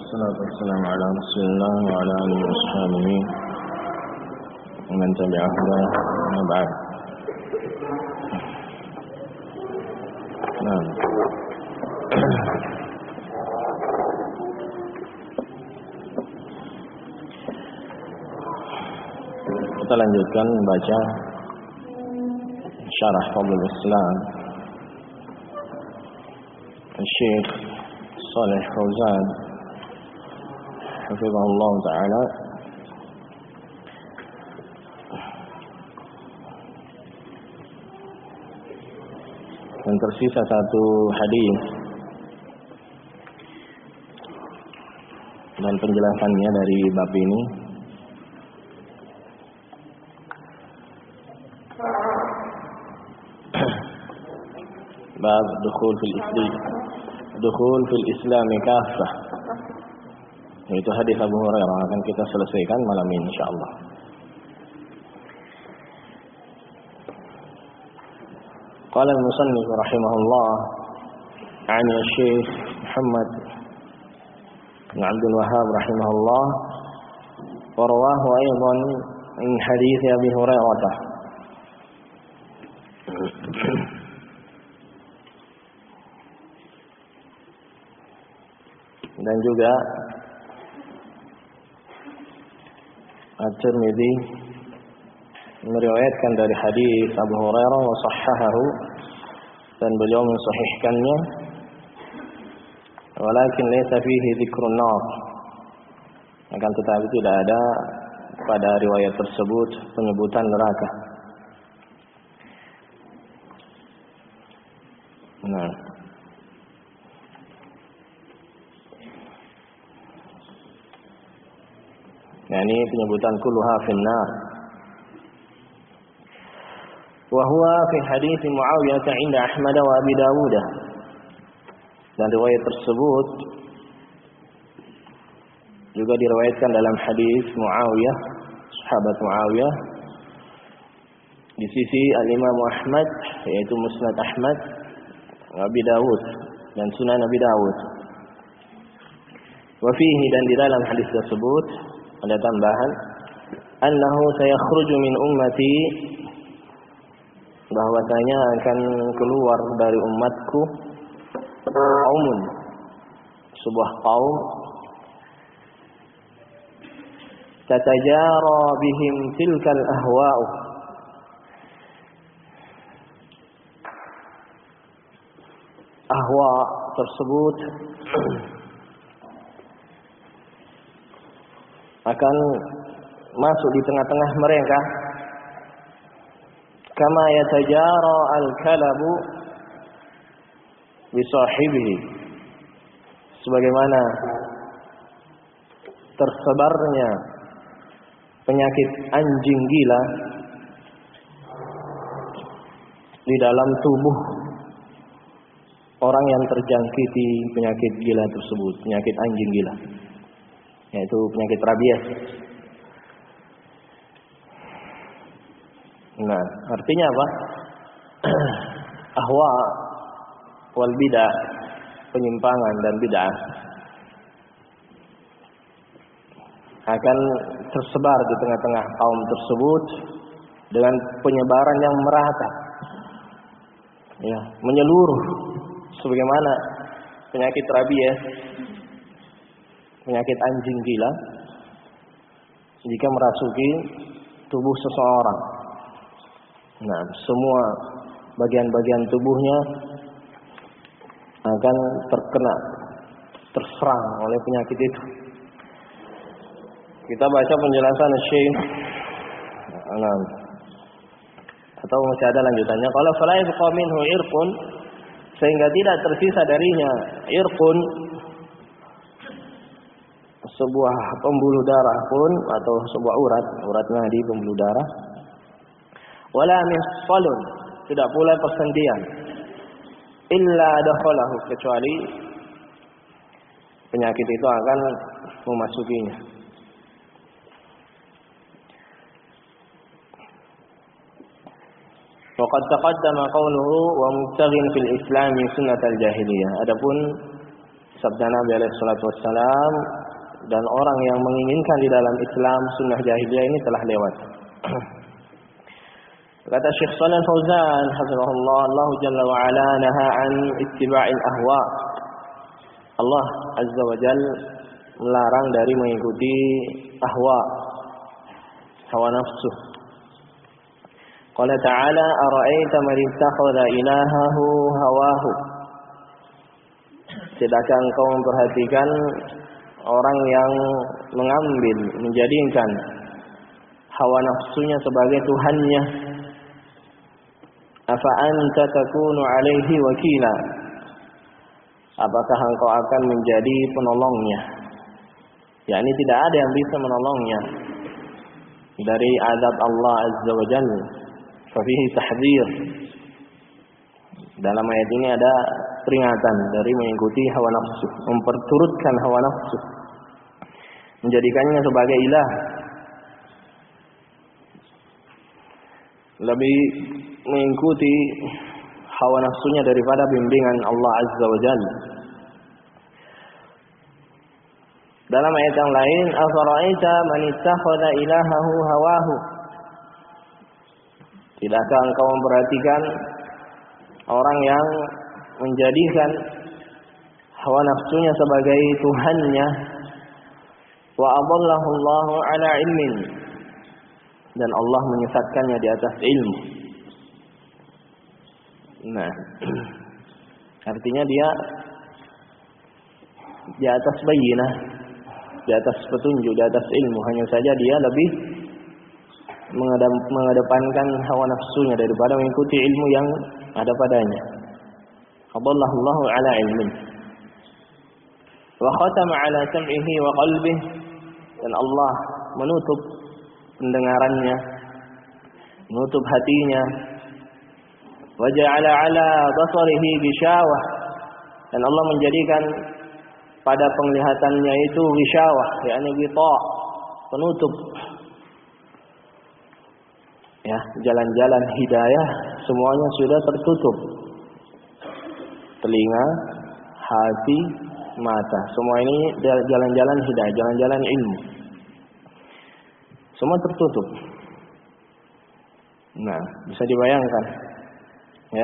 Wassalatu wassalamu ala Rasulillah wa ala alihi washabihi wa man tabi'ahu wa ba'd. Nah. Kita lanjutkan membaca syarah Fadlul Islam Syekh Shalih Fauzan hafizahullah ta'ala. Dan tersisa satu hadis dan penjelasannya dari bab ini. Bab dukhul fil Islam kaffah, yaitu hadis Abu Hurairah, akan kita selesaikan malam ini insyaallah. Qala al-musannif rahimahullah an Syekh Muhammad bin Abdul Wahhab rahimahullah wa rawahu aidan min hadits Abi Hurairah. Dan juga At-Tirmidzi meriwayatkan dari hadis Abu Hurairah wa sahhahahu, dan beliau mensahihkannya, walakin laysa fihi dzikrun nar, akan tetapi tidak ada pada riwayat tersebut penyebutan neraka. Nah, ini penyebutan kulluha finnar. Wa huwa fi hadits Muawiyah 'inda Ahmad wa Abi Dawud. Dan riwayat tersebut juga diriwayatkan dalam hadis Muawiyah, sahabat Muawiyah, di sisi Al-Imam Ahmad, yaitu Musnad Ahmad, Abi Dawud dan Sunan Abi Dawud. Wa fihi, dan di dalam hadis tersebut ada tambahan, annahu sayakhruju min ummati, bahwasanya akan keluar dari umatku qaumun, sebuah kaum, tatajara bihim tilkal ahwa'u, ahwa tersebut akan masuk di tengah-tengah mereka, kama yatajara al-kalabu bi sahibihi, sebagaimana tersebarnya penyakit anjing gila di dalam tubuh orang yang terjangkiti penyakit gila tersebut, penyakit anjing gila, yaitu penyakit rabies. Nah, artinya apa? Ahwa wal bid'ah, penyimpangan dan bid'ah akan tersebar di tengah-tengah kaum tersebut dengan penyebaran yang merata, ya, menyeluruh, sebagaimana penyakit rabies, penyakit anjing gila, jika merasuki tubuh seseorang, nah, semua bagian-bagian tubuhnya akan terserang oleh penyakit itu. Kita baca penjelasan Syekh, atau masih ada lanjutannya. Kalau fala yabqa minhu irqun, sehingga tidak tersisa darinya irqun, sebuah pembuluh darah pun, atau sebuah urat nadi pembuluh darah, wala mifsalun, tidak pula persendian, illa dakhalahu, kecuali penyakit itu akan memasukinya. Waqad taqaddama qawluhu wa mubtaghin fil Islam sunnatal jahiliyah. Adapun sabda Nabi alaihi salatu wassalam dan orang yang menginginkan di dalam Islam sunnah jahiliyah ini telah lewat. Kata Syekh Shalih Fauzan hafizahullah, Allah jalla wa ala naha an ittiba'il ahwa. Allah azza wa jalla melarang dari mengikuti ahwa, hawa nafsu. Qala ta'ala ara'aita man ittakhadha ilahahu hawahu. Tidakkah engkau memperhatikan orang yang menjadikan hawa nafsunya sebagai tuhannya? Afa anta takunu alaihi wakila. Apakah engkau akan menjadi penolongnya? yakni tidak ada yang bisa menolongnya dari azab Allah azza wa jalla. Fafihi tahdzir. Dalam ayat ini ada peringatan dari mengikuti hawa nafsu, memperturutkan hawa nafsu, menjadikannya sebagai ilah, lebih mengikuti hawa nafsunya daripada bimbingan Allah azza wa jalla. Dalam ayat yang lain, afara'aita man ittakhadha ilahahu hawahu. Tidakkah engkau memperhatikan orang yang menjadikan hawa nafsunya sebagai tuhannya? Wa adallahu Allahu ala ilmin, dan Allah menyesatkannya di atas ilmu. Nah, artinya dia di atas bayyinah, di atas petunjuk, di atas ilmu. Hanya saja dia lebih mengedepankan hawa nafsunya daripada mengikuti ilmu yang ada padanya. Adallahu Allahu ala ilmin. Wa khatama ala sam'ihi wa qalbihi, dan Allah menutup pendengarannya, menutup hatinya. Wa ja'ala ala basarihi gishawah, dan Allah menjadikan pada penglihatannya itu gishawah, yakni ghita, penutup. Ya, jalan-jalan hidayah semuanya sudah tertutup. Telinga, hati, mata, semua ini jalan-jalan hidayah, jalan-jalan ilmu, semua tertutup. Nah, bisa dibayangkan, ya,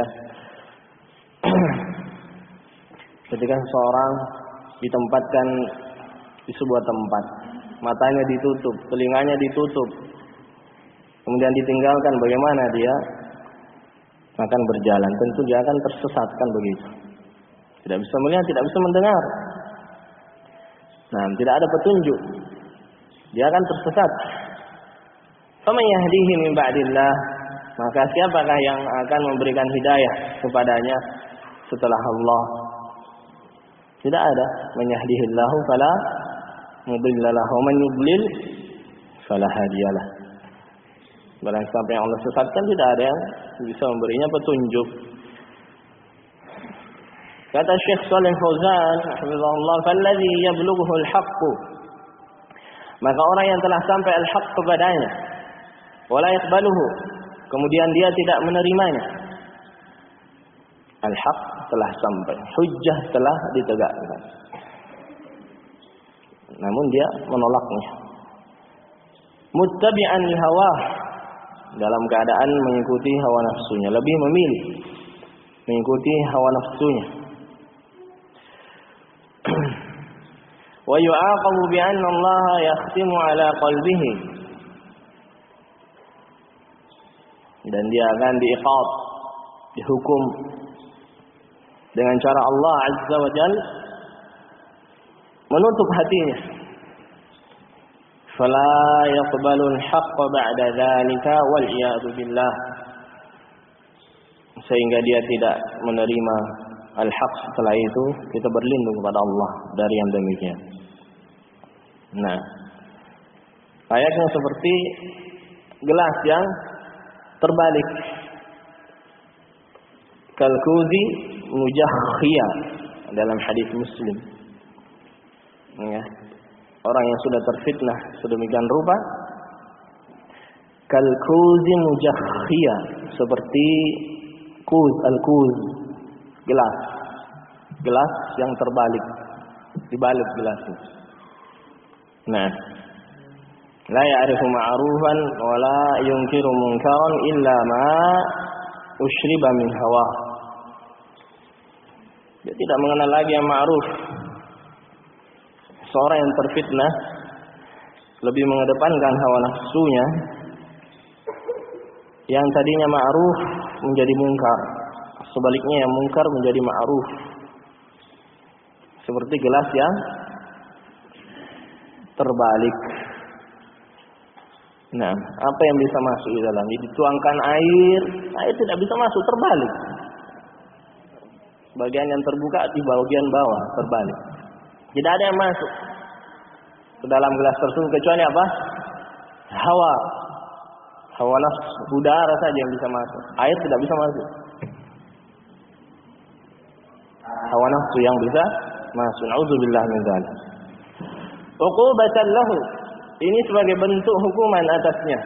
ketika seseorang ditempatkan di sebuah tempat, matanya ditutup, telinganya ditutup, kemudian ditinggalkan, bagaimana dia akan berjalan? Tentu dia akan tersesat, kan begitu. Tidak bisa melihat, tidak bisa mendengar. Nah, tidak ada petunjuk. Dia akan tersesat. Faman yahdihi min ba'dillah, maka siapakah yang akan memberikan hidayah kepadanya setelah Allah? Tidak ada. Man yahdihillahu fala mudilla lahu wa man yudlil fala hadiyalah. Barang siapa yang Allah sesatkan, tidak ada yang bisa memberinya petunjuk. Kata Syekh Shalih Fauzan hafizahullah, "Falladzi yablughu al-haqq", maka orang yang telah sampai al-haqq kepadanya, wala yaqbaluhu, kemudian dia tidak menerimanya. Al-haqq telah sampai, hujjah telah ditegakkan, namun dia menolaknya. Muttabi'an li hawah, dalam keadaan mengikuti hawa nafsunya, lebih memilih mengikuti hawa nafsunya. Wa yu'aqabu bi anna Allah yakhtimu ala qalbihi, dan dia akan diiqab, dihukum dengan cara Allah azza wa jalla menutup hatinya. Fala yaqbalul haqq ba'da dzalika wal iyadu billah, sehingga dia tidak menerima al-haq setelah itu. Kita berlindung kepada Allah dari yang demikian. Nah, ayatnya seperti gelas yang terbalik, kalkuzi mujakhiyah dalam hadis Muslim. Ya, orang yang sudah terfitnah sedemikian rupa, kalkuzi mujakhiyah, seperti kuz, al-kuz, gelas, gelas yang terbalik, dibalik gelasnya. Nah, la ya'rifu ma'rufan wa la yunkiru munkaran illa ma usyriba min hawa. Dia tidak mengenal lagi yang ma'ruf. Seorang yang terfitnah lebih mengedepankan hawa nafsunya, yang tadinya ma'ruf menjadi mungkar, sebaliknya yang mungkar menjadi ma'ruf. Seperti gelas yang terbalik. Nah, apa yang bisa masuk di dalam? Dituangkan air tidak bisa masuk, terbalik. Bagian yang terbuka di bagian bawah, terbalik. Tidak ada yang masuk ke dalam gelas tersebut kecuali apa? Hawa nafsu, udara saja yang bisa masuk. Air tidak bisa masuk. Hawa nafsu yang bisa masuk. Nauzubillah min dzalik. Uqubatan lahu. Ini sebagai bentuk hukuman atasnya.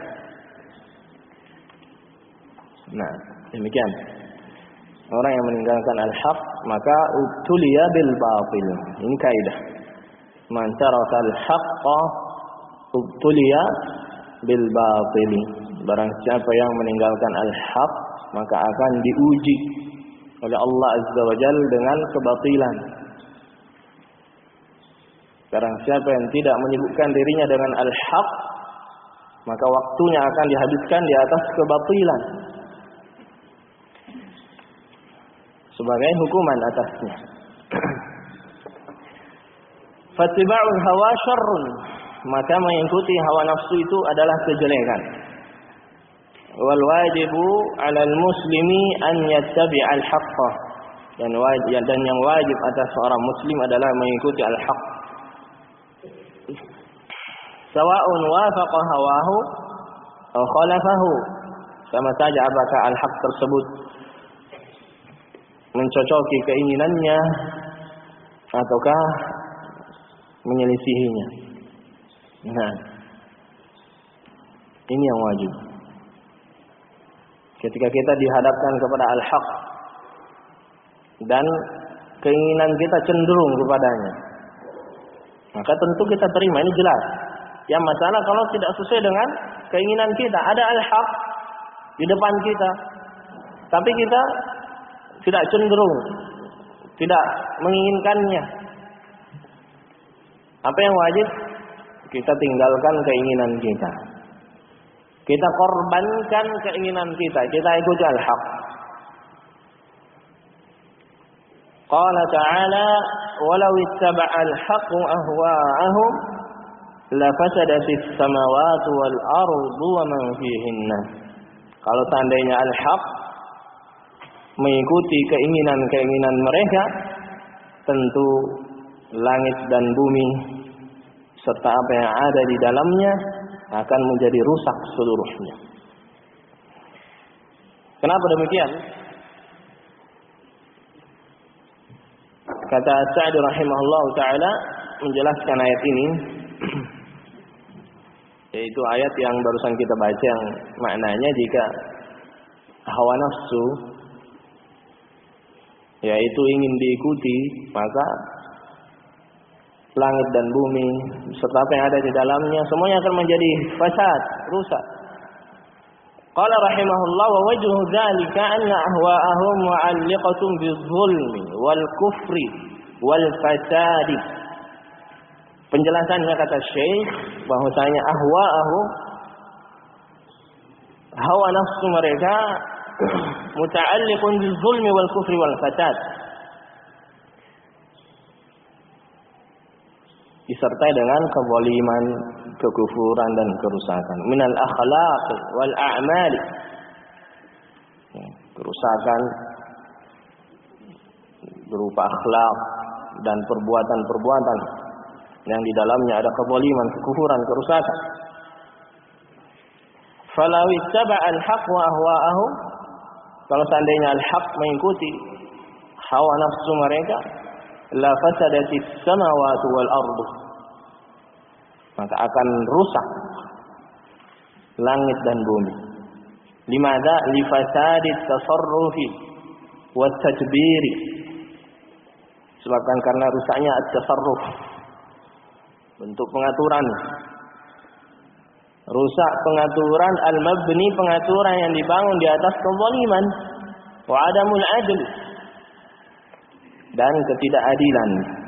Nah, demikian. Orang yang meninggalkan al-haq maka ubtuliya bil batil. Ini kaidah. Man taraka al-haqqa ubtuliya bil batil. Barang siapa yang meninggalkan al-haq maka akan diuji oleh Allah Azza wa Jalla dengan kebatilan. Barang siapa yang tidak menyibukkan dirinya dengan al-haq maka waktunya akan dihabiskan di atas kebatilan sebagai hukuman atasnya. Fattiba'ul hawa syarrun, maka mengikuti hawa nafsu itu adalah kejelekan. Wal wajibu 'alal muslimi an yattabi'al haqqa, dan yang wajib atas seorang muslim adalah mengikuti al-haq. Sawa'un wafaqa hawahu atau khalafahu, sama saja apakah al-haq tersebut mencocoki keinginannya ataukah menyelisihinya. Nah, ini yang wajib. Ketika kita dihadapkan kepada al-haq dan keinginan kita cenderung kepadanya, maka tentu kita terima, ini jelas. Yang masalah kalau tidak sesuai dengan keinginan kita, ada al-haq di depan kita, tapi kita tidak cenderung, tidak menginginkannya. Apa yang wajib? Kita tinggalkan keinginan kita. Kita korbankan keinginan kita. Kita ikuti al-haq. Qala ta'ala, "Walau ittaba'a al-haqqu ahwa'ahum la fasadatis samawati wal ardu wa man fihinna." Kalau seandainya al-haq mengikuti keinginan-keinginan mereka, tentu langit dan bumi serta apa yang ada di dalamnya akan menjadi rusak seluruhnya. Kenapa demikian? Kata Sa'di rahimahullah ta'ala menjelaskan ayat ini, yaitu ayat yang barusan kita baca, yang maknanya jika hawa nafsu yaitu ingin diikuti, maka langit dan bumi serta apa yang ada di dalamnya semuanya akan menjadi fasad, rusak. Qala rahimahullah, wa wajhu dzalika anna ahwa'ahum mu'alliqatun bidzulmi wal kufri wal fasadi. Penjelasannya kata Syekh bahwasanya ahwa'ahum, hawa nafsu mereka, muta'alliqun bidzulmi wal kufri wal fasad, disertai dengan kezaliman, kekufuran dan kerusakan. Minal akhlaq wal a'mal, kerusakan berupa akhlak dan perbuatan-perbuatan yang di dalamnya ada kezaliman, kekufuran, kerusakan. Falau ittaba'a al-haq wa ahwa'ahum, kalau seandainya al-haq mengikuti hawa nafsu mereka, la fasadatis samawati wal ardu, maka akan rusak langit dan bumi. Limadza? Li fasadit tasarrufi wat tadbiri, sebabkan karena rusaknya at-tasarruf, bentuk pengaturan. Rusak pengaturan al-mabni, pengaturan yang dibangun di atas kezaliman, wa adamul adl, dan ketidakadilan.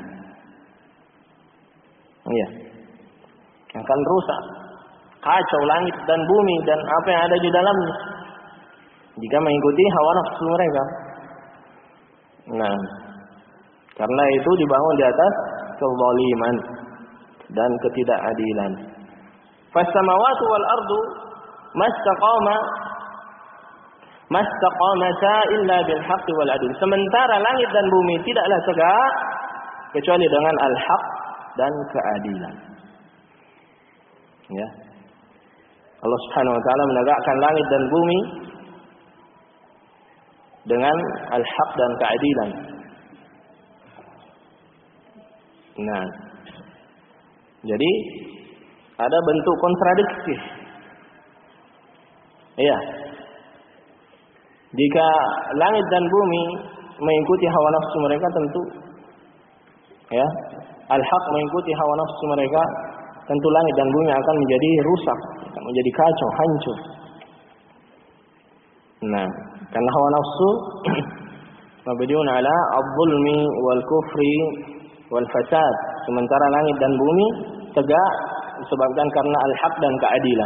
Iya. Akan rusak, kacau langit dan bumi dan apa yang ada di dalamnya jika mengikuti hawa nafsu mereka. Nah, karena itu dibangun di atas kezaliman dan ketidakadilan. Fas-samawati wal ardu mastaqamata illa bil haqqi wal adl. Sementara langit dan bumi tidaklah tegak kecuali dengan al-haq dan keadilan. Ya. Allah Subhanahu wa taala menegakkan langit dan bumi dengan al-haq dan keadilan. Nah, jadi ada bentuk kontradiksi. Iya. Jika langit dan bumi mengikuti hawa nafsu mereka, tentu ya, al-haq mengikuti hawa nafsu mereka, tentu langit dan bumi akan menjadi rusak, akan menjadi kacau, hancur. Nah, karena hawa nafsu mabniun ala adh-dhulmi wal kufri wal fasad, sementara langit dan bumi tegak disebabkan karena al-haq dan keadilan.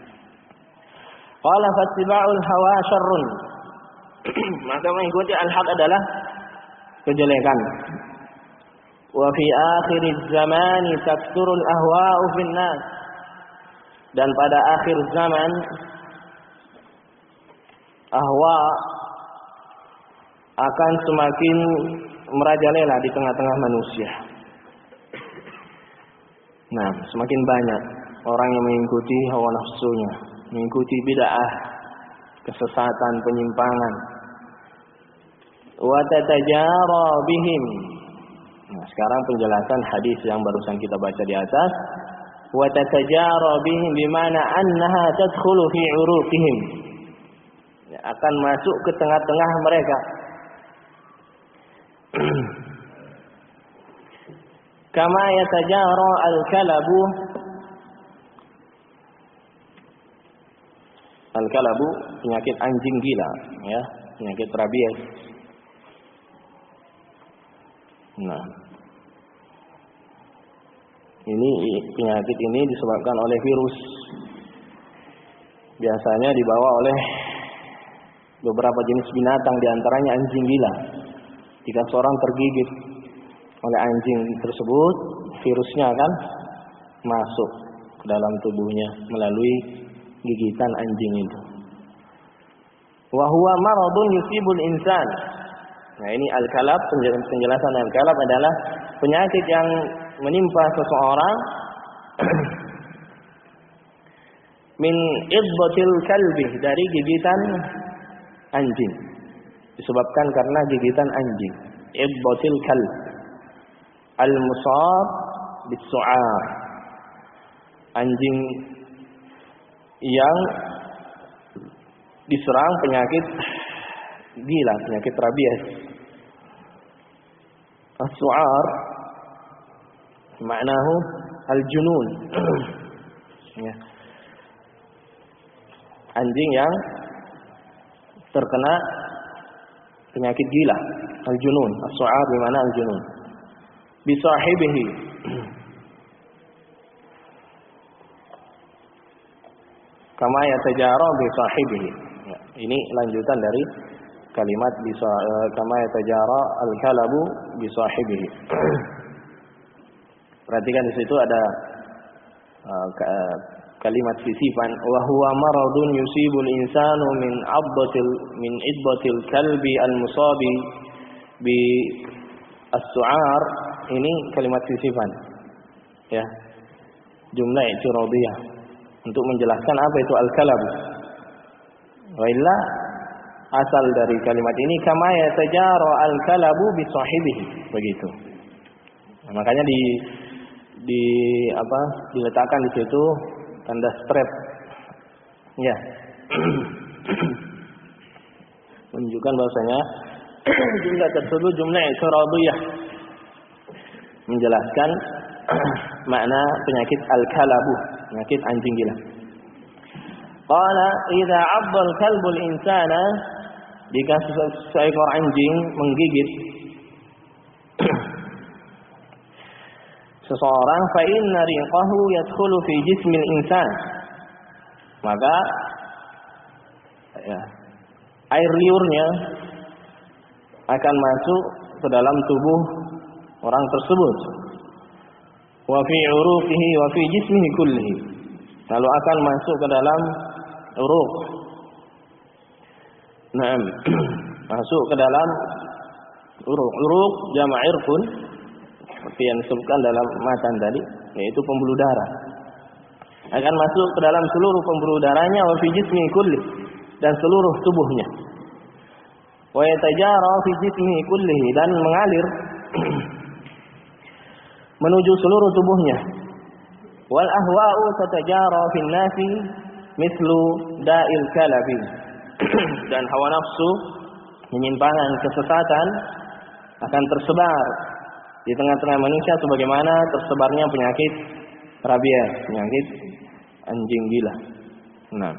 Qala fattiba'ul hawa syarrun. Maka mengikuti al-haq adalah kejelekan. Wa fi akhiriz zamani takthurul ahwa'u fin nas. Dan pada akhir zaman ahwa akan semakin merajalela di tengah-tengah manusia. Nah, semakin banyak orang yang mengikuti hawa nafsunya, mengikuti bid'ah, kesesatan, penyimpangan. Wa tatajara bihim. Nah, sekarang penjelasan hadis yang barusan kita baca di atas. Wa tatajara bihim bimana annaha tadkhulu fi uruqihim. Ya, akan masuk ke tengah-tengah mereka. Kama yatajara al-kalabu. Al-kalabu penyakit anjing gila, ya, penyakit rabies. Nah, ini penyakit ini disebabkan oleh virus. Biasanya dibawa oleh beberapa jenis binatang, diantaranya anjing gila. Jika seorang tergigit oleh anjing tersebut, virusnya akan masuk ke dalam tubuhnya melalui gigitan anjing itu. Wa huwa maradun yusibul insan. Nah, ini al-kalab, penjelasan al-kalab adalah penyakit yang menimpa seseorang min idbatil kalbi, dari gigitan anjing. Disebabkan karena gigitan anjing. Idbatil kalb. Al-musab bis-su'ar. Anjing yang diserang penyakit gila, penyakit rabies. As-su'ar maknahu al-junun. Ya. Anjing yang terkena penyakit gila, al-junun. As-su'ar bermakna al-junun. Bi sahibihi. Kama yatajara bi sahibihi. Ya, ini lanjutan dari kalimat bisa kama yatajara al-kalabu bi sahibihi. Perhatikan di situ ada kalimat sisifan, wa huwa maradun yusibul insanu min idbatil kalbi al-musabi bi as-su'ar. Ini kalimat sisifan, ya, jumlah i'tiradiyah untuk menjelaskan apa itu al-kalab. Wa illa, asal dari kalimat ini kama yatajara al-kalabu bi sahibihi, begitu. Nah, makanya diletakkan di situ tanda strap, ya, menunjukkan bahwasanya jumlah tersebut jumlah i'tiradiyah, menjelaskan makna penyakit al-kalabu, penyakit anjing gila. Qala idza 'adda al-kalbu al-insana, jika seekor anjing menggigit seseorang, fa inna riqahu yadkhulu fi jismil insan, maka air liurnya akan masuk ke dalam tubuh orang tersebut. Wa fi uruqihi wa fi jismihi kullihi, lalu akan masuk ke dalam uruq. Naam, masuk ke dalam uruq. Uruq jama' irqun, seperti yang disebutkan dalam matan tadi, yaitu pembuluh darah. Akan masuk ke dalam seluruh pembuluh darahnya, wa fi jismihi kullihi, dan seluruh tubuhnya. Wa yatajara fi jismihi kullihi, dan mengalir menuju seluruh tubuhnya. Wal ahwa'u tatajara fin nasi mislu da'il kalabi, dan hawa nafsu, penyimpangan, kesesatan akan tersebar di tengah-tengah manusia sebagaimana tersebarnya penyakit rabies, penyakit anjing gila. Nah,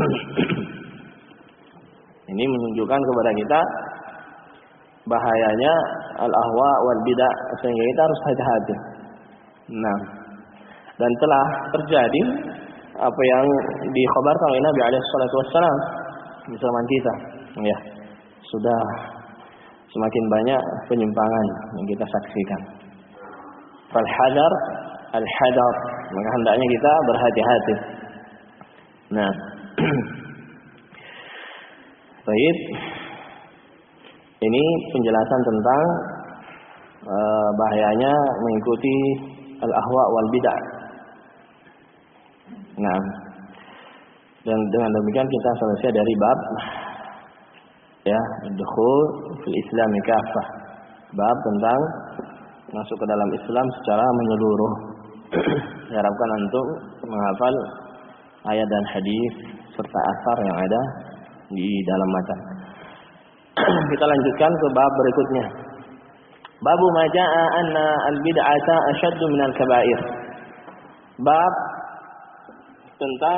ini menunjukkan kepada kita bahayanya al-ahwa wal bid'ah, sehingga kita harus hati-hati. Nah, dan telah terjadi apa yang dikhabarkan oleh Nabi alaihi salatu wassalam di zaman kita. Ya, sudah semakin banyak penyimpangan yang kita saksikan. Fal hadar al-hadar, maka hendaknya kita berhati-hati. Nah, baik. Ini penjelasan tentang bahayanya mengikuti al-ahwa wal bid'ah. Nah, dan dengan demikian kita selesai dari bab dukhul fil Islam kafah, bab tentang masuk ke dalam Islam secara menyeluruh. Diharapkan untuk menghafal ayat dan hadis serta asar yang ada di dalam matan. Kita lanjutkan ke bab berikutnya. Babu ma jaa anna al-bid'ata ashaddu min al-kaba'ir. Bab tentang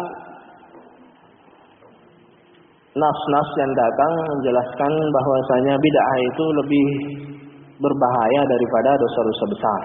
nas-nas yang datang menjelaskan bahwasanya bid'ah itu lebih berbahaya daripada dosa-dosa besar.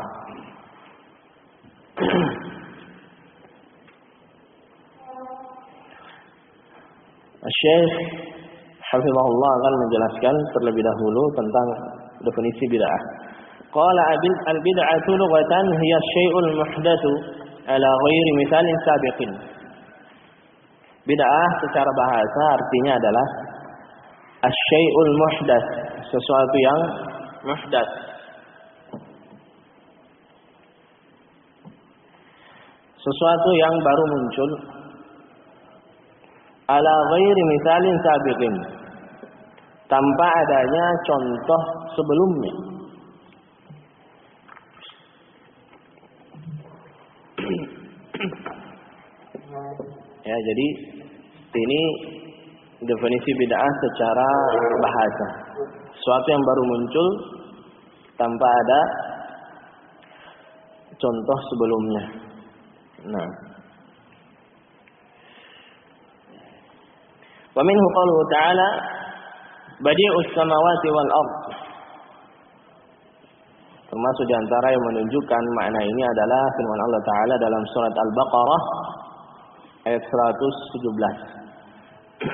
Syekh hafizahullah akan menjelaskan terlebih dahulu tentang definisi bid'ah. Qala al-bid'atu lughatan hiya syai'ul muhdatsu ala ghairi mithalin sabiqin. Bid'ah secara bahasa artinya adalah asy-syai'ul muhdats, sesuatu yang muhdats. Sesuatu yang baru muncul ala ghairi mithalin sabiqin, tanpa adanya contoh sebelumnya. Ya, jadi ini definisi bid'ah secara bahasa. Sesuatu yang baru muncul tanpa ada contoh sebelumnya. Nah, wa minhu qauluhu ta'ala badi'us samawati wal ard. Termasuk di antara yang menunjukkan makna ini adalah firman Allah Ta'ala dalam surat Al-Baqarah ayat 117.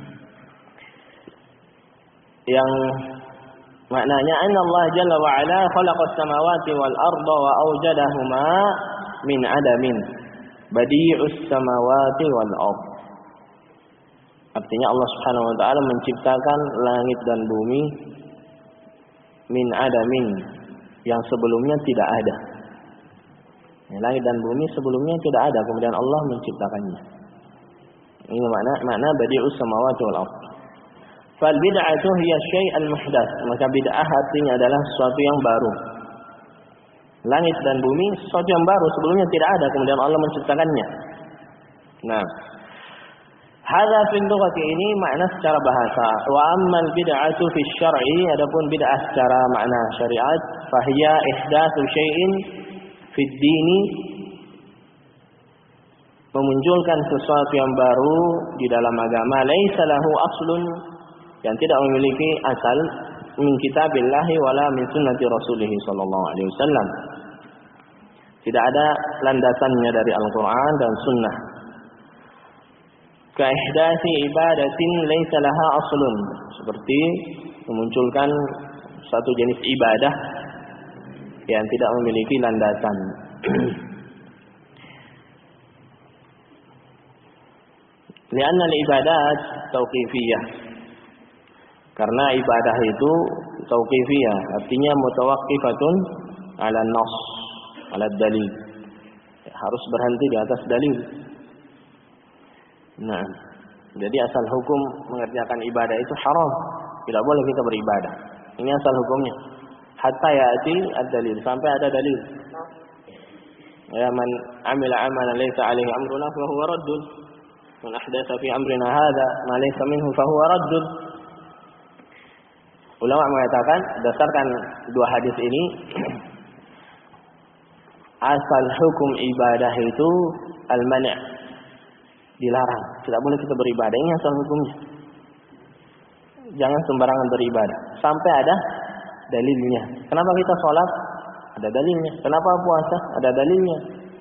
Yang maknanya anna Allah Jalla wa Ala khalaqas samawati wal arda wa awjadahuma min adamin. Badi'us samawati wal ard. Artinya Allah Subhanahu wa taala menciptakan langit dan bumi min adamin, yang sebelumnya tidak ada. Ya, langit dan bumi sebelumnya tidak ada, kemudian Allah menciptakannya. Ini makna badi'us samawati wal ard. Fal bid'atu hiya syai'al muhdats, maka bid'ah artinya adalah sesuatu yang baru. Langit dan bumi sesuatu yang baru, sebelumnya tidak ada, kemudian Allah menciptakannya. Nah, hadza fil lughati, ini makna secara bahasa. Wa ammal bid'atu fi syar'i, adapun bid'ah secara makna syariat, fahiya ihdatsu syai'in fid dini, memunculkan sesuatu yang baru di dalam agama, laisa lahu aslun, yang tidak memiliki asal, min kitabillahi wala min sunnati rasulih sallallahu alaihi wasallam. Tidak ada landasannya dari Al-Qur'an dan sunnah. Ka ihdasi ibadatin laisa laha aslun, seperti memunculkan satu jenis ibadah yang tidak memiliki landasan. Lianna al-ibadat tauqifiyah, karena ibadah itu tauqifiyah, artinya mutawaqqifatun ala nas, ala dalil, harus berhenti di atas dalil. Nah, jadi asal hukum mengerjakan ibadah itu haram, tidak boleh kita beribadah. Ini asal hukumnya. Hatta ya'ti ad-dalil, sampai ada dalil. Ya, man amila amalan laysa alaihi amruna fa huwa raddun. Man ahdatsa fi amrina hadza ma laysa minhu fa huwa raddun. Ulama mengatakan berdasarkan dua hadis ini, asal hukum ibadah itu al-man', dilarang. Tidak boleh kita beribadah. Ini asal hukumnya. Jangan sembarangan beribadah sampai ada dalilnya. Kenapa kita sholat? Ada dalilnya. Kenapa puasa? Ada dalilnya.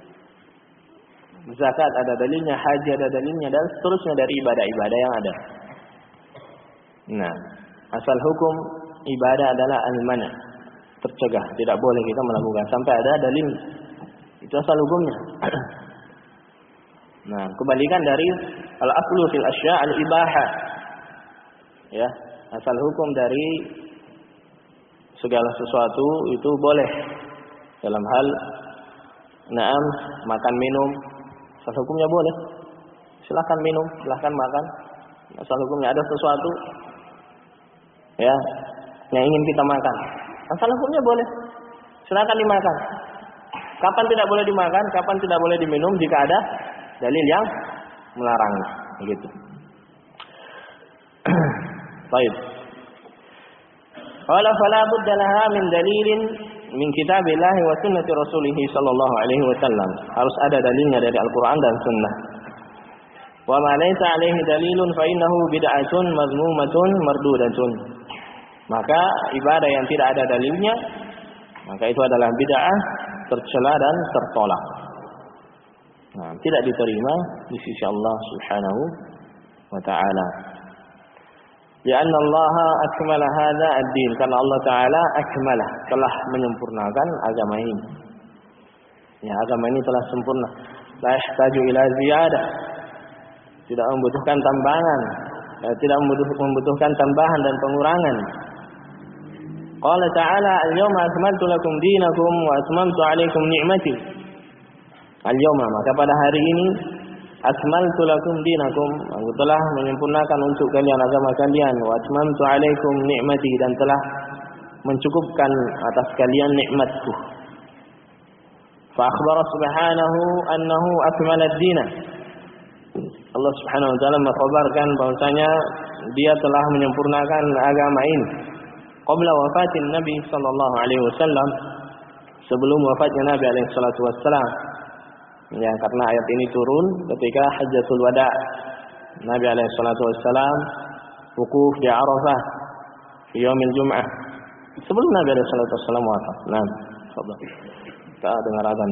Zakat ada dalilnya, haji ada dalilnya, dan seterusnya dari ibadah-ibadah yang ada. Nah, asal hukum ibadah adalah al-mana', tercegah, tidak boleh kita melakukan sampai ada dalil. Itu asal hukumnya. Nah, kebalikan dari al-aslu fil asya' al-ibahah. Ya, asal hukum dari segala sesuatu itu boleh dalam hal na'am, makan minum, asal hukumnya boleh. Silakan minum, silakan makan. Asal hukumnya ada sesuatu ya yang ingin kita makan, asal hukumnya boleh. Silakan dimakan. Kapan tidak boleh dimakan, kapan tidak boleh diminum jika ada dalil yang melarangnya, begitu. Baik. Qala fala budda laha min dalilin min kitabillah wa sunnati rasulih sallallahu alaihi wasallam. Harus ada dalilnya dari Al-Qur'an dan sunnah. Wa ma laysa alaihi dalilun fa innahu bid'atun mazmumatun mardudatun. Maka ibadah yang tidak ada dalilnya, maka itu adalah bid'ah, tercela dan tertolak. Nah, tidak diterima di sisi Allah Subhanahu wa taala. Lianna Allah akmala hadza ad-din, karena Allah taala akmala, telah menyempurnakan agama ini. Ya, agama ini telah sempurna. La yahtaju ila ziyadah, tidak membutuhkan tambahan, tidak membutuhkan tambahan dan pengurangan. Qala ta'ala al-yawma akmaltu lakum dinakum wa atmamtu 'alaikum ni'mati. Al-yawma, maka pada hari ini akmaltu lakum dinakum, aku telah menyempurnakan untuk kalian agama kalian, wa atmamtu 'alaikum ni'mati, dan telah mencukupkan atas kalian nikmatku. Fa akhbara subhanahu annahu akmala ad-dina. Allah Subhanahu wa taala mengkhabarkan bahwasanya Dia telah menyempurnakan agama ini qabla wafatin Nabi sallallahu alaihi wasallam, sebelum wafatnya Nabi alaihi salatu wassalam. Ya, karena ayat ini turun ketika Hajjatul Wada. Nabi alaihi salatu wassalam wukuf di Arafah di yaumil Jum'ah, sebelum Nabi alaihi salatu wassalam wafat. Nah, coba kita dengar azan.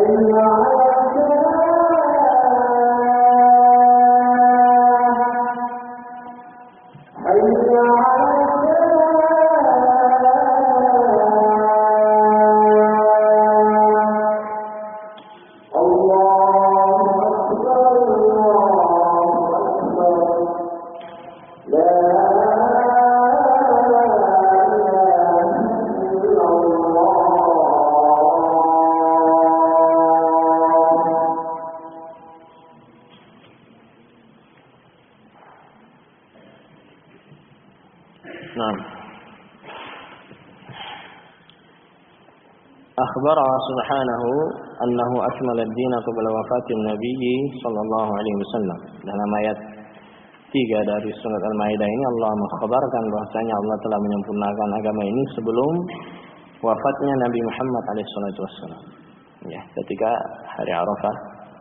أخبر سبحانه أنه أكمل الدين قبل وفاة النبي صلى الله عليه وسلم. Dalam ayat 3 dari surat Al-Maidah ini Allah mengkhabarkan bahwasanya Allah telah menyempurnakan agama ini sebelum wafatnya Nabi Muhammad SAW. Ya, ketika hari Arafah,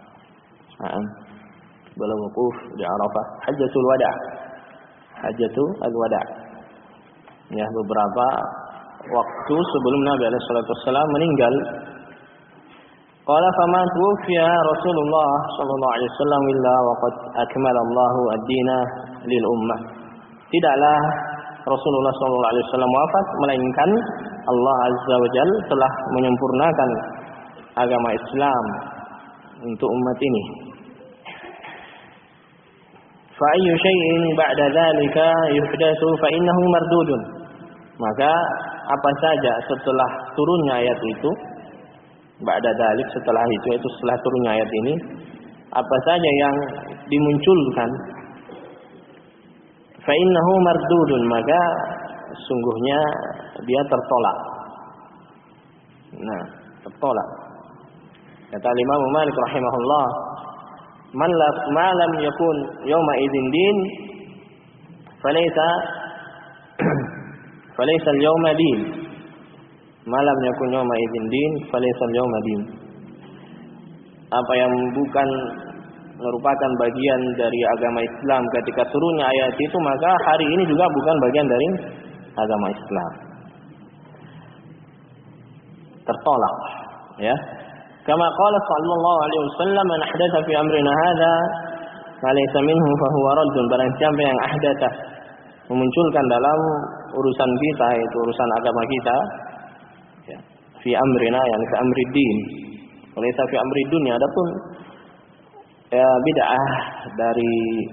beliau wukuf di Arafah, Hajjatul Wada'. Hajjatul Wada'. Ya, beberapa waktu sebelum Nabi SAW meninggal. Qala fama tuwfiya Rasulullah sallallahu alaihi wasallam illa waqad akmala Allahu ad-dina lil ummah. Tidaklah Rasulullah sallallahu alaihi wasallam wafat melainkan Allah azza wa jalla telah menyempurnakan agama Islam untuk umat ini. Fa ayyu syai'in ba'da dzalika yuhdatsu fa innahu mardudun. Maka apa saja setelah turunnya ayat itu, ba'da dzalik, setelah itu, yaitu setelah turunnya ayat ini, apa saja yang dimunculkan, fa innahu mardudun, maka sungguhnya dia tertolak. Nah, tertolak. Kata Imam Malik rahimahullah, ma lam yakun yawma idzin din falaysa al-yawma din. Malam yakun yawma idzin din falaysa al-yawma din. Apa yang bukan merupakan bagian dari agama Islam ketika turunnya ayat itu, maka hari ini juga bukan bagian dari agama Islam. Tertolak, ya. Kama qala sallallahu alaihi wasallam, man ahdatha fi amrina hadza ma laysa minhu fa huwa raddun. Barang siapa yang ahdatha, memunculkan dalam urusan kita, itu urusan agama kita, ya, fi amrina, yang fi amri din, laysa fi amri dunya. Adapun ya bid'ah dari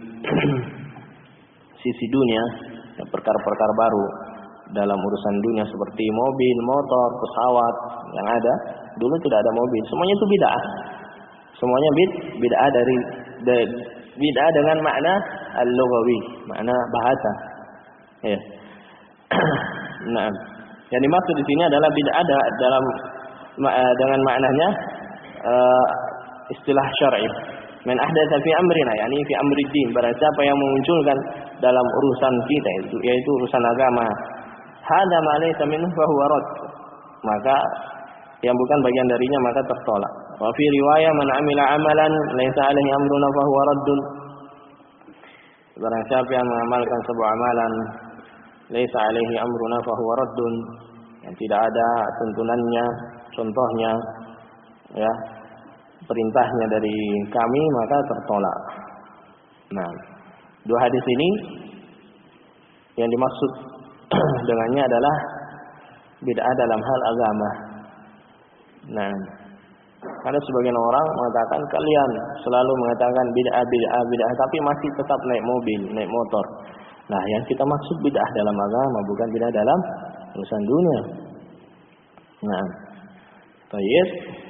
sisi dunia, ya, perkara-perkara baru dalam urusan dunia seperti mobil, motor, pesawat yang ada. Dulu tidak ada mobil, semuanya itu bid'ah. Semuanya bid'ah dari bid'ah dengan makna al-lughawi, makna bahasa. Ya. Nah, yang dimaksud di sini adalah bid'ah dalam dengan maknanya istilah syar'i. Man ahdatsa fi amrina, yakni fi amri din, barang siapa yang memunculkan dalam urusan kita, yaitu urusan agama, hadza ma laysa minhu fa huwa rad, maka yang bukan bagian darinya maka tertolak. Wa fi riwayah man amila amalan laysa alaihi amruna fa huwa raddun. Barang siapa yang mengamalkan sebuah amalan laysa alaihi amruna fa huwa raddun, yang tidak ada tuntunannya, contohnya, ya, perintahnya dari kami, maka tertolak. Nah, dua hadis ini yang dimaksud dengannya adalah bid'ah dalam hal agama. Nah, ada sebagian orang mengatakan, kalian selalu mengatakan bid'ah, tapi masih tetap naik mobil, naik motor. Nah, yang kita maksud bid'ah dalam agama, bukan bid'ah dalam urusan dunia. Nah, baik.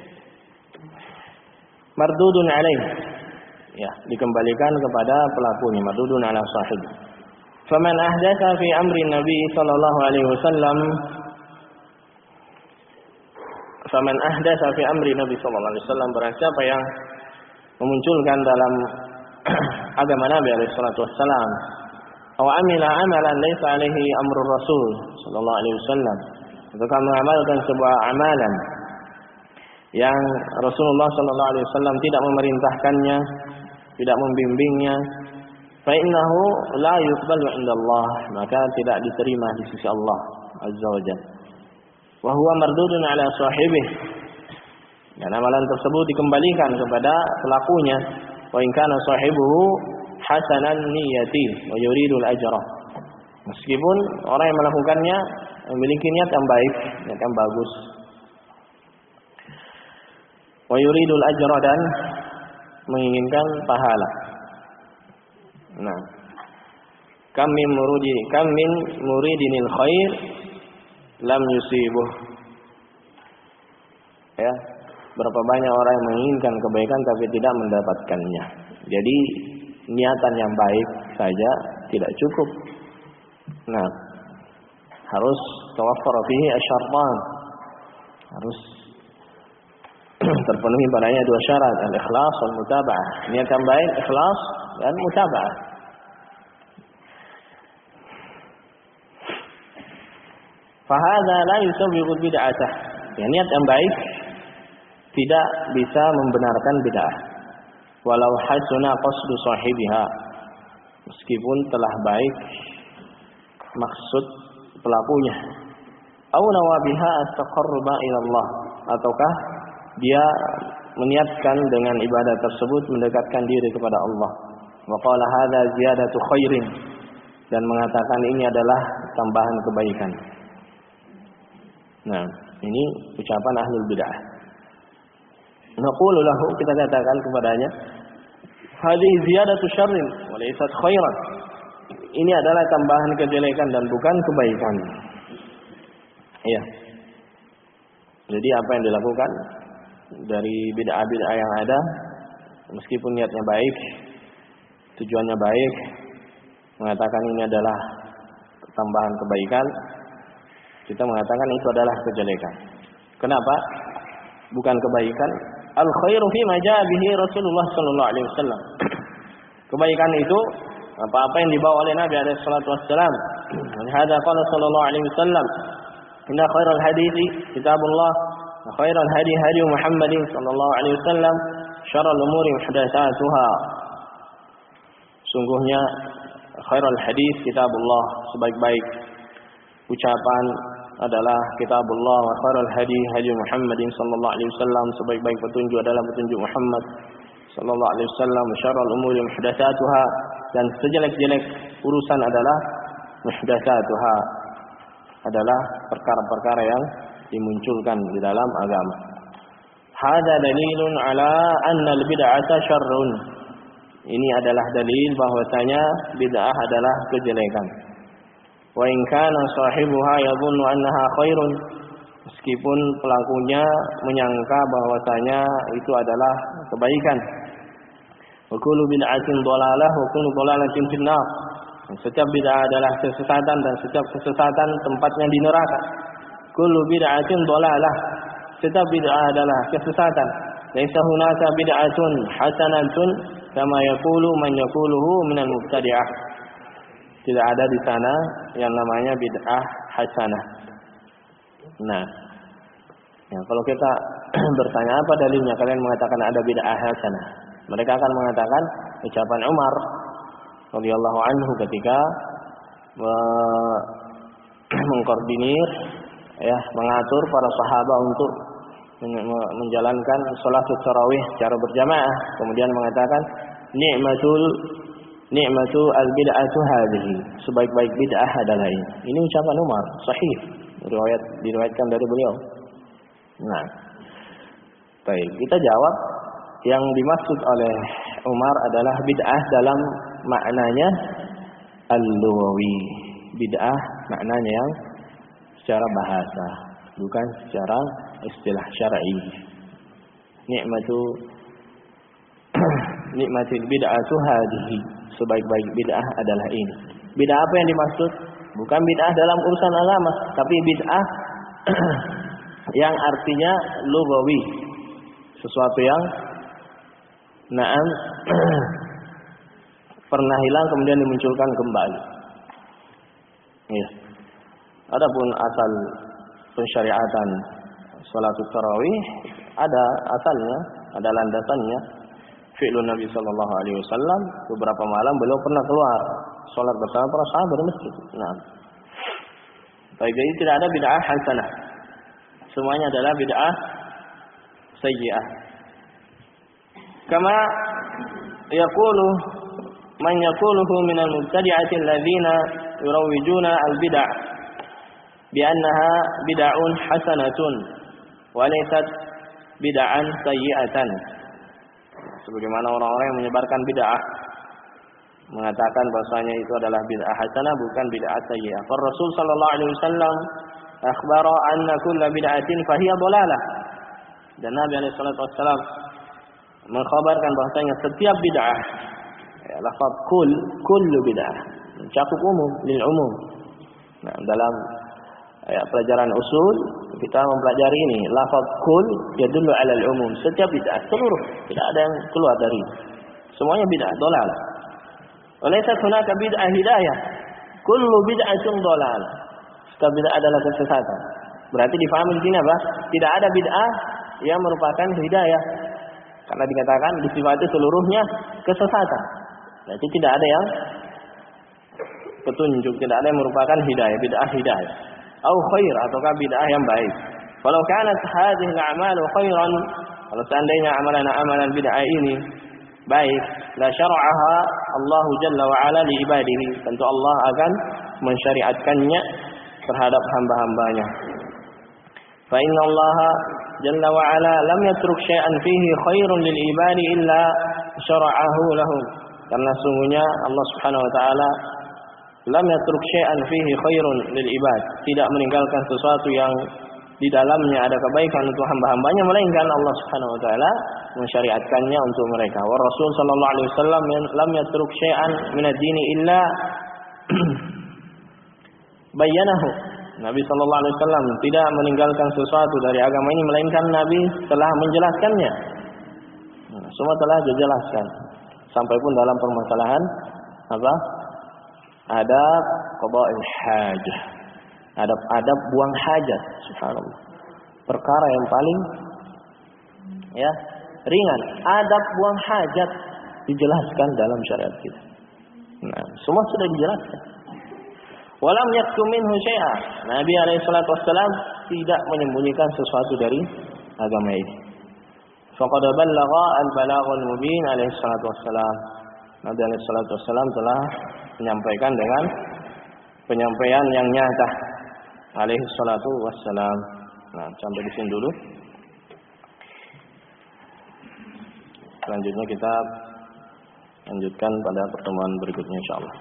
Mardudun alaih, ya, dikembalikan kepada pelakunya, mardudun ala sahib. Faman ahdatsa fi amri Nabi sallallahu alaihi wasallam, faman ahdatsa fi amri Nabi sallallahu alaihi wasallam, barang siapa yang memunculkan dalam agama Nabi alaihi salatu wassalam, aw amila amalan laisa alaihi amrul Rasul sallallahu alaihi wasallam, atau mengamalkan sebuah amalan yang Rasulullah sallallahu alaihi wasallam tidak memerintahkannya, tidak membimbingnya, fa innahu la yuqbalu indallah, maka tidak diterima di sisi Allah azza wa jalla. Wa huwa mardudun ala sahibih, Dan amalan tersebut dikembalikan kepada pelakunya. Wa in kana sahibuhu hasanan niyati wa yuridul ajra. Meskipun orang yang melakukannya memiliki niat yang baik, niat yang bagus. Wa yuridul ajra, dan menginginkan pahala. Nah, kam min muridinil khair lam yusibuh. Ya, berapa banyak orang yang menginginkan kebaikan tapi tidak mendapatkannya. Jadi niatan yang baik saja tidak cukup. Nah, harus tawaffara fihi asyartan. Harus terpenuhi padanya dua syarat, al-ikhlas wal mutaba'ah. Niat yang baik, ikhlas dan mutaba'ah. Fahadha la yusawwiqu bid'atah. Ya, niat yang baik tidak bisa membenarkan bid'ah. Walau hasuna qasdu sahibiha. Meskipun telah baik maksud pelakunya. Aw nawabiha at-taqarruba ila Allah, ataukah dia meniatkan dengan ibadah tersebut mendekatkan diri kepada Allah. Wa qala hadza ziyadatu khairin, dan mengatakan ini adalah tambahan kebaikan. Nah, ini ucapan ahlul bid'ah. Naqulu lahu, kita katakan kepadanya, hadhihi ziyadatu syarrin wa laysat khairan. Ini adalah tambahan kejelekan dan bukan kebaikan. Iya. Jadi apa yang dilakukan dari bid'ah-bid'ah yang ada, meskipun niatnya baik, tujuannya baik, mengatakan ini adalah tambahan kebaikan, kita mengatakan itu adalah kejelekan. Kenapa? Bukan kebaikan. Al khairu fi ma jaa bihi Rasulullah sallallahu alaihi wasallam. Kebaikan itu apa-apa yang dibawa oleh Nabi alaihi salatu wassalam. Hadza qala sallallahu alaihi wasallam, inna khairal hadithi kitabullah wa khairal hadi hadi Muhammadin sallallahu alaihi wasallam, syarrul umuri muhdatsatuha. Sungguhnya khairal hadits kitabullah, sebaik-baik ucapan adalah kitabullah, wa khairal hadi hadi Muhammadin sallallahu alaihi wasallam, sebaik-baik petunjuk adalah petunjuk Muhammad sallallahu alaihi wasallam, syarrul umuri muhdatsatuha, dan sejelek-jelek urusan adalah muhdatsatuha, adalah perkara-perkara yang dimunculkan di dalam agama. Hada dalilun ala anna al-bid'ata syarrun. Ini adalah dalil bahwasanya bid'ah adalah kejelekan. Wa in kana sahibuha yadhunnu annaha khairun. Meskipun pelakunya menyangka bahwasanya itu adalah kebaikan. Wa kullu bid'atin dhalalah wa kullu dhalalatin finnar. Setiap bid'ah adalah kesesatan dan setiap kesesatan tempatnya di neraka. Kullu bid'atin dhalalah. Setiap bid'ah adalah kesesatan. Laisa hunaka bid'atun hasanatun kama yaqulu man yaquluhu minal mubtadi'ah. Tidak ada di sana yang namanya bid'ah hasanah. Nah, ya, kalau kita bertanya apa dalilnya kalian mengatakan ada bid'ah hasanah, mereka akan mengatakan ucapan Umar radhiyallahu anhu ketika mengkoordinir, ya, mengatur para sahabat untuk menjalankan salat tarawih secara berjamaah, kemudian mengatakan ni'matu al-bid'atu hadhihi, sebaik-baik bid'ah adalah ini. Ini ucapan Umar, sahih, diriwayatkan dari beliau. Nah, baik, kita jawab yang dimaksud oleh Umar adalah bid'ah dalam maknanya al-lughawi. Bid'ah maknanya yang secara bahasa, bukan secara istilah syar'i. Nikmatil bid'atu hadhihi, sebaik-baik bid'ah adalah ini. Bid'ah apa yang dimaksud? Bukan bid'ah dalam urusan agama, tapi bid'ah yang artinya lughawi, sesuatu yang pernah hilang kemudian dimunculkan kembali. Ya. Adapun asal pensyariatan salat tarawih ada asalnya, ada landasannya. Fi'lun Nabi sallallahu alaihi wasallam, beberapa malam beliau pernah keluar salat bersama para sahabat di masjid. Nah. Baik, jadi tidak ada bid'ah hasanah. Semuanya adalah bid'ah sayyi'ah. Kama yaqulu man yaquluhu min al-mubtadi'ati alladhina yurawwijuna al-bid'ah bi annaha bid'un hasanatun wa laysat bid'an sayyi'atan. Sebagaimana orang-orang yang menyebarkan bid'ah mengatakan bahwasanya itu adalah bid'ah hasanah bukan bid'ah sayyi'ah. Rasul sallallahu alaihi wasallam akhbara anna kulla bid'atin fahiya dhalalah. Dan Nabi alaihi salatu wasallam mengkhabarkan bahwasanya setiap bid'ah, ya, lafaz kullu bid'ah mencakup umum, lil umum. Nah, dalam pelajaran usul kita mempelajari ini, lafaz kull yadullu 'ala al-umum. Setiap bid'ah seluruh, tidak ada yang keluar dari. Semuanya bid'ah dhalalah. Walaysat hunaka bid'ah hidayah. Kullu bid'atin dhalalah. Setiap bid'ah adalah kesesatan. Berarti difahami di sini apa? Tidak ada bid'ah yang merupakan hidayah. Karena dikatakan disifati seluruhnya kesesatan. Berarti tidak ada yang petunjuk, tidak ada yang merupakan hidayah, bid'ah hidayah. Atau khair, ataukah bid'ah yang baik. Kalau kanat hadhihi al-a'malu khairan, kalau seandainya amalan-amalan bid'ah ini baik, la syara'aha Allah jalla wa ala li ibadihi, tentu Allah akan mensyariatkannya terhadap hamba-hambanya. Fa inna Allah jalla wa ala lam yatruk syai'an fihi khairun lil ibadi illa syara'ahu lahum. Karena sungguhnya Allah Subhanahu wa taala lam yatruk syai'an fihi khairun lil ibad, tidak meninggalkan sesuatu yang di dalamnya ada kebaikan untuk hamba-hambanya, melainkan Allah Subhanahu wa taala mensyariatkannya untuk mereka. Wa Rasul sallallahu alaihi wasallam lam yatruk syai'an min ad-din illa bayyanahu. Nabi sallallahu alaihi wasallam tidak meninggalkan sesuatu dari agama ini, melainkan Nabi telah menjelaskannya. Semua telah dijelaskan. Sampai pun dalam permasalahan apa? Adab qada'il hajah. Adab buang hajat, subhanallah. Perkara yang paling ringan, adab buang hajat dijelaskan dalam syariat kita. Nah, semua sudah dijelaskan. Walam yaktum minhu syai'a. Nabi alaihi salatu wassalam tidak menyembunyikan sesuatu dari agama ini. Faqad ballagha al-balaghul mubin alaihi salatu wassalam. Nabi alaihi salatu wassalam telah menyampaikan dengan penyampaian yang nyata alaihi salatu wassalam. Nah, sampai di sini dulu. Selanjutnya kita lanjutkan pada pertemuan berikutnya insyaallah.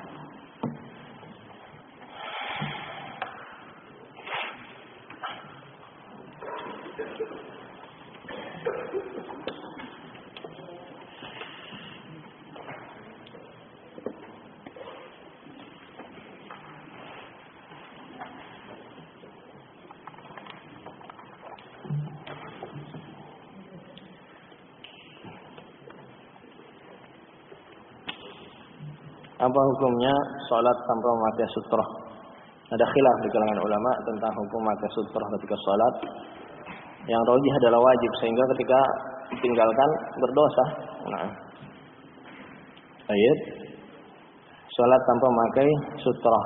Apa hukumnya sholat tanpa memakai sutrah? Ada khilaf di kalangan ulama tentang hukum memakai sutrah ketika sholat. Yang rajih adalah wajib, sehingga ketika ditinggalkan berdosa. Nah, ayat sholat tanpa memakai sutrah.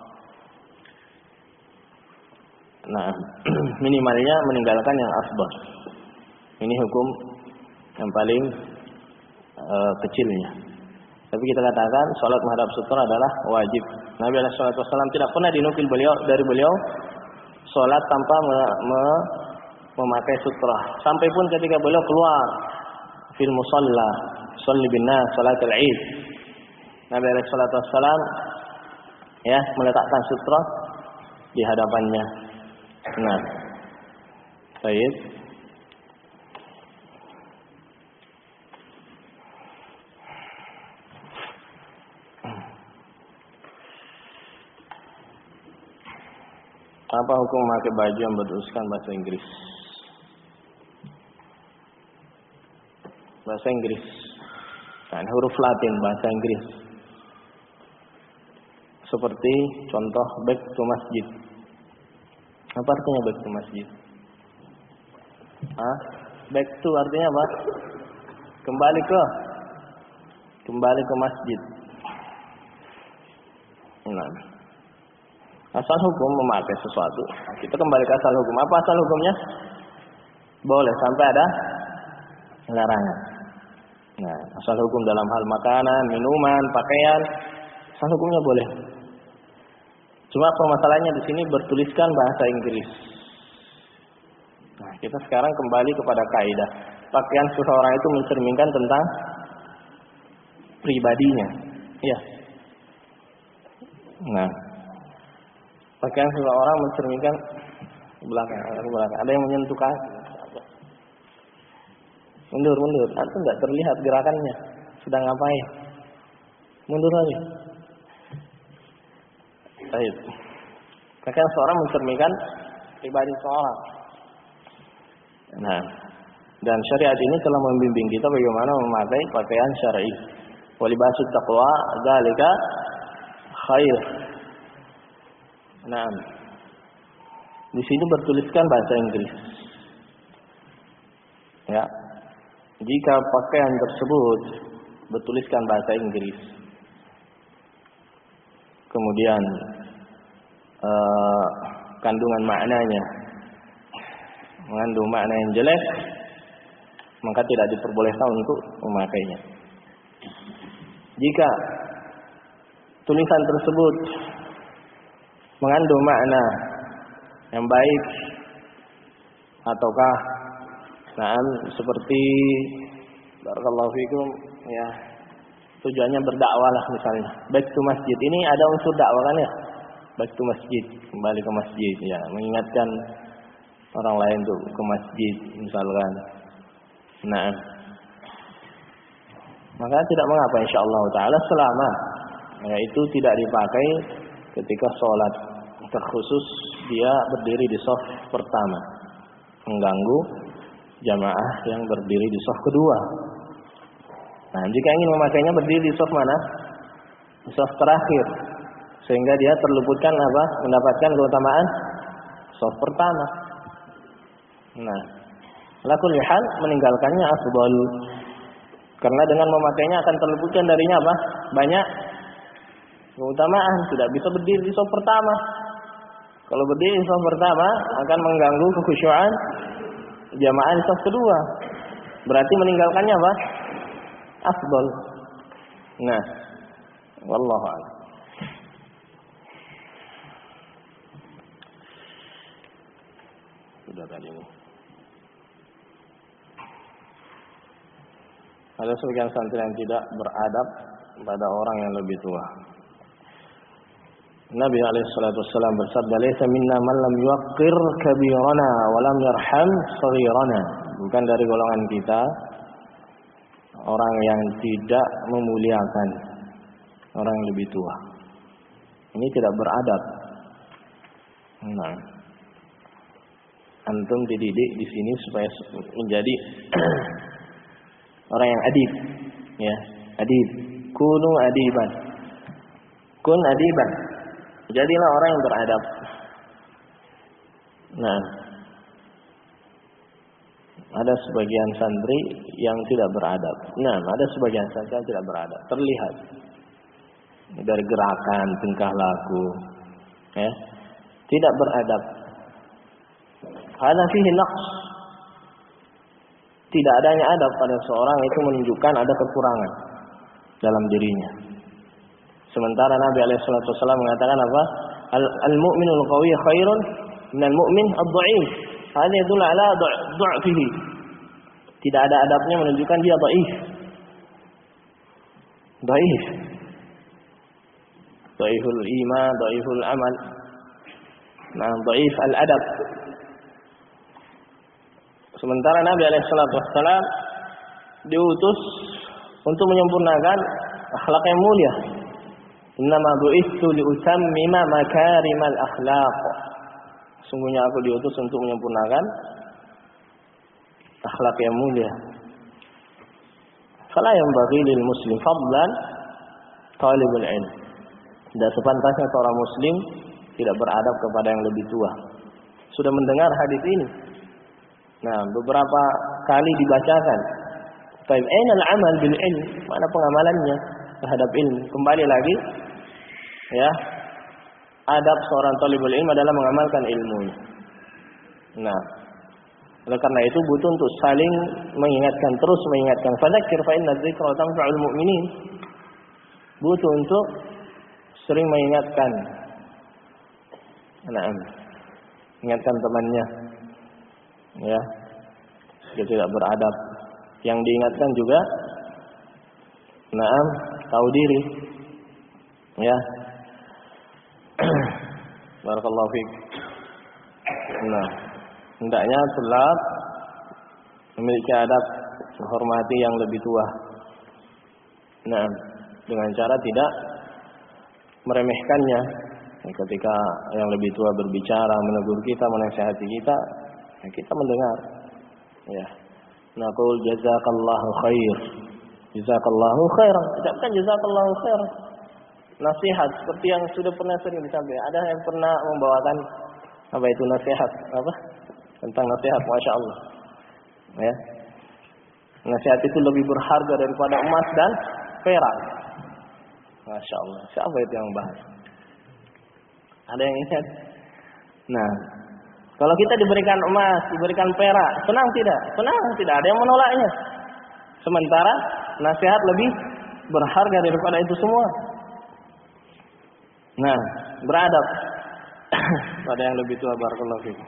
Nah, minimalnya meninggalkan yang afdal. Ini hukum yang paling kecilnya. Tapi kita katakan sholat menghadap sutra adalah wajib. Nabi SAW tidak pernah dinukil dari beliau sholat tanpa memakai sutra. Sampai pun ketika beliau keluar fil musalla, sholli bin nas salatul Id, Nabi SAW meletakkan sutra di hadapannya. Nah, baik. Apa hukum memakai baju yang bertuliskan bahasa Inggris? Bahasa Inggris. Nah, huruf Latin bahasa Inggris. Seperti contoh back to masjid. Apa artinya back to masjid? Back to artinya apa? Kembali ke masjid. Nah, asal hukum memakai sesuatu. Kita kembali ke asal hukum. Apa asal hukumnya? Boleh sampai ada larangan. Nah, asal hukum dalam hal makanan, minuman, pakaian, asal hukumnya boleh. Cuma permasalahannya di sini bertuliskan bahasa Inggris. Nah, kita sekarang kembali kepada kaidah. Pakaian seseorang itu mencerminkan tentang pribadinya. Iya. Nah, pakaian seseorang mencerminkan belakang. Ada yang menyentuh kaki. Mundur. Itu nggak terlihat gerakannya. Sedang ngapain? Mundur lagi. Baik. Pakaian seseorang mencerminkan pribadi seseorang. Nah, dan syariat ini telah membimbing kita bagaimana memakai pakaian syar'i. Wa libasut taqwa dzalika khair. Nah, di sini bertuliskan bahasa Inggris. Ya. Jika pakaian tersebut bertuliskan bahasa Inggris, kemudian kandungan maknanya mengandung makna yang jelek, maka tidak diperbolehkan untuk memakainya. Jika tulisan tersebut mengandung makna yang baik, ataukah seperti barakallahu fikum, ya, tujuannya berdakwah lah misalnya. Baik to masjid, ini ada unsur dakwah kan ya? Baik to masjid, kembali ke masjid, ya, mengingatkan orang lain tuh ke masjid misalkan. Nah, maka tidak mengapa insyaallah taala selama itu tidak dipakai ketika sholat, terkhusus dia berdiri di shaf pertama, mengganggu jamaah yang berdiri di shaf kedua. Nah, jika ingin memakainya berdiri di shaf mana? Di shaf terakhir, sehingga dia terluputkan mendapatkan keutamaan shaf pertama. Nah, ala kulli hal meninggalkannya afdal. Karena dengan memakainya akan terluputkan darinya banyak keutamaan. Tidak bisa berdiri di shaf pertama. Kalau berdiri di shaf pertama akan mengganggu kekhusyuan jamaah di shaf kedua. Berarti meninggalkannya afdal. Nah, wallahu a'lam. Sudah tadi ini. Ada sebagian santri yang tidak beradab pada orang yang lebih tua. Nabi SAW bersabda, "Laisa minna man lam yuqir kabirana wa lam yarham saghirana." Bukan dari golongan kita orang yang tidak memuliakan orang yang lebih tua. Ini tidak beradab. Nah, antum dididik di sini supaya menjadi orang yang adib, ya, adib. Kunu adiban. Kun adiban. Jadilah orang yang beradab. Nah, ada sebagian santri yang tidak beradab. Nah, ada sebagian santri yang tidak beradab. Terlihat dari gerakan, tingkah laku, ya, tidak beradab. Hadza fihi naqs. Tidak adanya adab pada seorang itu menunjukkan ada kekurangan dalam dirinya. Sementara Nabi SAW mengatakan apa? Al-mu'minul qawi khairun minal mu'min ad-dha'if. Hada yadullu ala dha'fihi. Tidak ada adabnya menunjukkan dia dhaif. Dhaif. Dhaiful iman, dhaiful amal. Nah, dhaif al-adab. Sementara Nabi SAW diutus untuk menyempurnakan akhlak yang mulia. Innama bu'itsu liutammima makarimal akhlaq. Sungguhnya aku diutus untuk menyempurnakan akhlak yang mulia. Fala yanbaghi lil muslim fadlan talibul ilm. Tidak sepantasnya seorang muslim tidak beradab kepada yang lebih tua. Sudah mendengar hadis ini? Nah, beberapa kali dibacakan. Taib, aina al-amal bil ilm? Mana pengamalannya terhadap ilmu? Kembali lagi, ya. Adab seorang talibul ilm adalah mengamalkan ilmunya. Nah, Oleh karena itu butuh untuk saling mengingatkan, terus mengingatkan. Fadzakir fa inna dzikra tanfa'ul mu'minin. Butuh untuk sering mengingatkan. Ingatkan temannya. Ya. Dia tidak beradab. Yang diingatkan juga tahu diri. Ya. Barakallahu fiik. Hendaknya tulab memiliki adab, menghormati yang lebih tua. Dengan cara tidak meremehkannya. Ketika yang lebih tua berbicara, menegur kita, menasihati kita, kita mendengar. Ya. Naqul jazakallahu khair. Jazakallahu khairan. Ucapkan jazakallahu khairan. Nasihat seperti yang sudah pernah sering disampaikan. Ada yang pernah membawakan apa itu nasihat? Tentang nasihat, Masya Allah. Ya. Nasihat itu lebih berharga daripada emas dan perak. Masya Allah. Siapa itu yang bahas? Ada yang ingat? Kalau kita diberikan emas, diberikan perak, senang tidak? Senang tidak. Ada yang menolaknya. Sementara nasihat lebih berharga daripada itu semua. Beradab pada yang lebih tua. Barakallahu fiikum.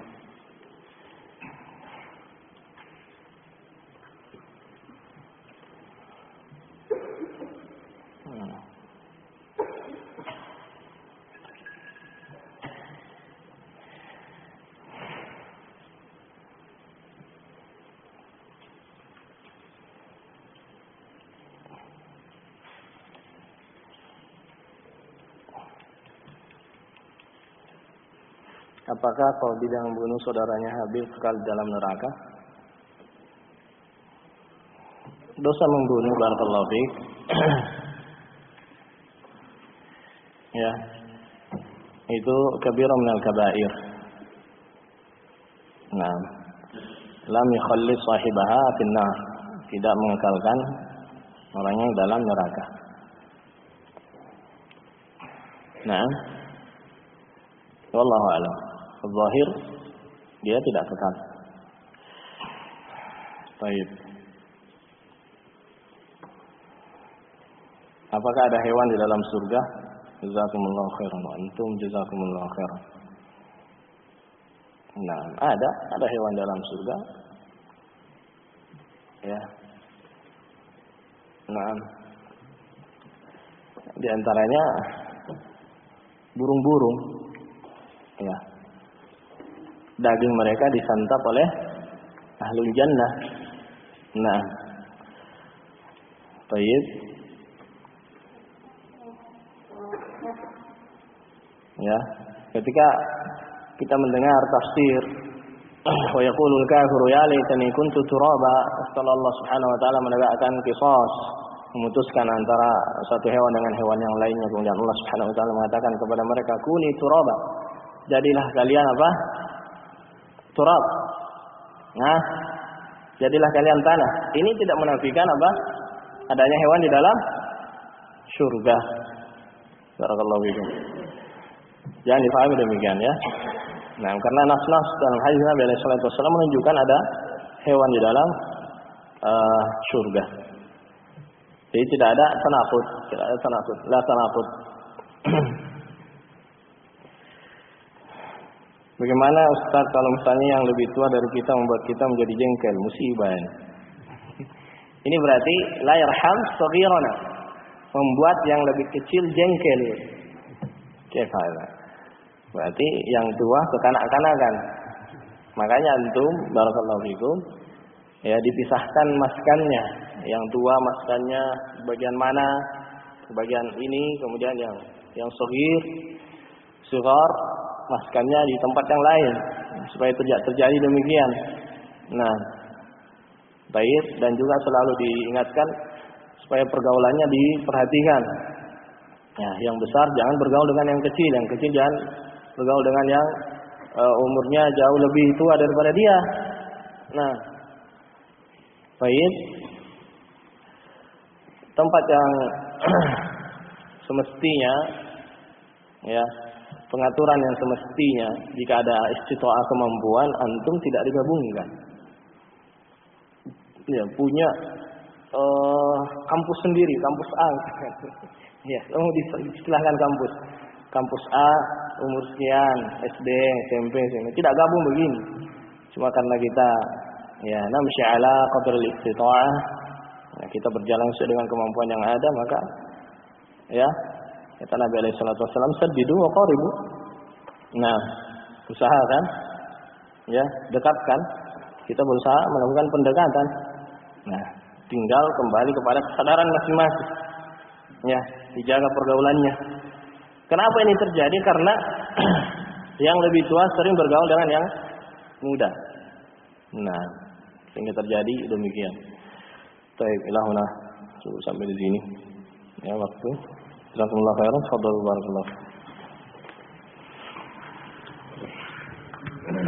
Apakah Qabil yang membunuh saudaranya Habil kekal dalam neraka? Dosa membunuh, barakallahu fiik. Ya. Itu kabirah minal kabair. Lam yukhallis sahibaha finnar. Tidak mengekalkan orangnya dalam neraka. Wallahu a'lam. Zahir dia tidak kekal. Baik. Apakah ada hewan di dalam surga? Jazakumullahu khairan wa antum jazakumullahu khairan. Ada hewan dalam surga. Ya. Di antaranya burung-burung. Ya. Daging mereka disantap oleh ahlul jannah. Baik. Ya, ketika kita mendengar tafsir wa yaqulul kafiru ya laitani kuntu turaba, setelah Allah Subhanahu wa taala menegakkan qisas, memutuskan antara satu hewan dengan hewan yang lainnya, kemudian Allah Subhanahu wa taala mengatakan kepada mereka kuni turaba, jadilah kalian apa? Turab. Jadilah kalian tanah. Ini tidak menafikan apa? Adanya hewan di dalam surga. Barakallahu fiikum. Jangan difahami demikian ya. Karena nas-nas dalam hadis Nabi sallallahu alaihi wasallam menunjukkan ada hewan di dalam surga. Jadi tidak ada tanaqud, la tanaqud. Bagaimana Ustaz kalau misalnya yang lebih tua dari kita membuat kita menjadi jengkel, musibah ini. Ini berarti la yarham saghirana, membuat yang lebih kecil jengkel. Kefala. Berarti yang tua kekanak-kanakan. Makanya antum barakallahu fikum ya dipisahkan maskannya. Yang tua maskannya bagian mana? Bagian ini, kemudian yang saghir, sughar maskannya di tempat yang lain supaya tidak terjadi demikian. Baik, dan juga selalu diingatkan supaya pergaulannya diperhatikan. Yang besar jangan bergaul dengan yang kecil jangan bergaul dengan yang umurnya jauh lebih tua daripada dia. Baik, tempat yang semestinya ya, pengaturan yang semestinya jika ada istita'ah kemampuan antum tidak digabungkan. ya, punya kampus sendiri, kampus A. Ya, kamu diistilahkan kampus. Kampus A umur sekian, SD, SMP, SMA. Tidak gabung begini. Cuma karena kita ya namsyi ala qadril istita'ah. Nah, kita berjalan sesuai dengan kemampuan yang ada, maka ya kata Nabi alaihi salatu wasallam, saddidu wa qaribu. Nah, usahakan ya, dekatkan. Kita berusaha melakukan pendekatan. Nah, tinggal kembali kepada kesadaran masing-masing. Ya, dijaga pergaulannya. Kenapa ini terjadi? Karena yang lebih tua sering bergaul dengan yang muda. Nah, sehingga terjadi demikian. Baik, ilahuna. Sampai di sini. Ya, waktu. Jazakumullah khairan. Fadhal barakallahu.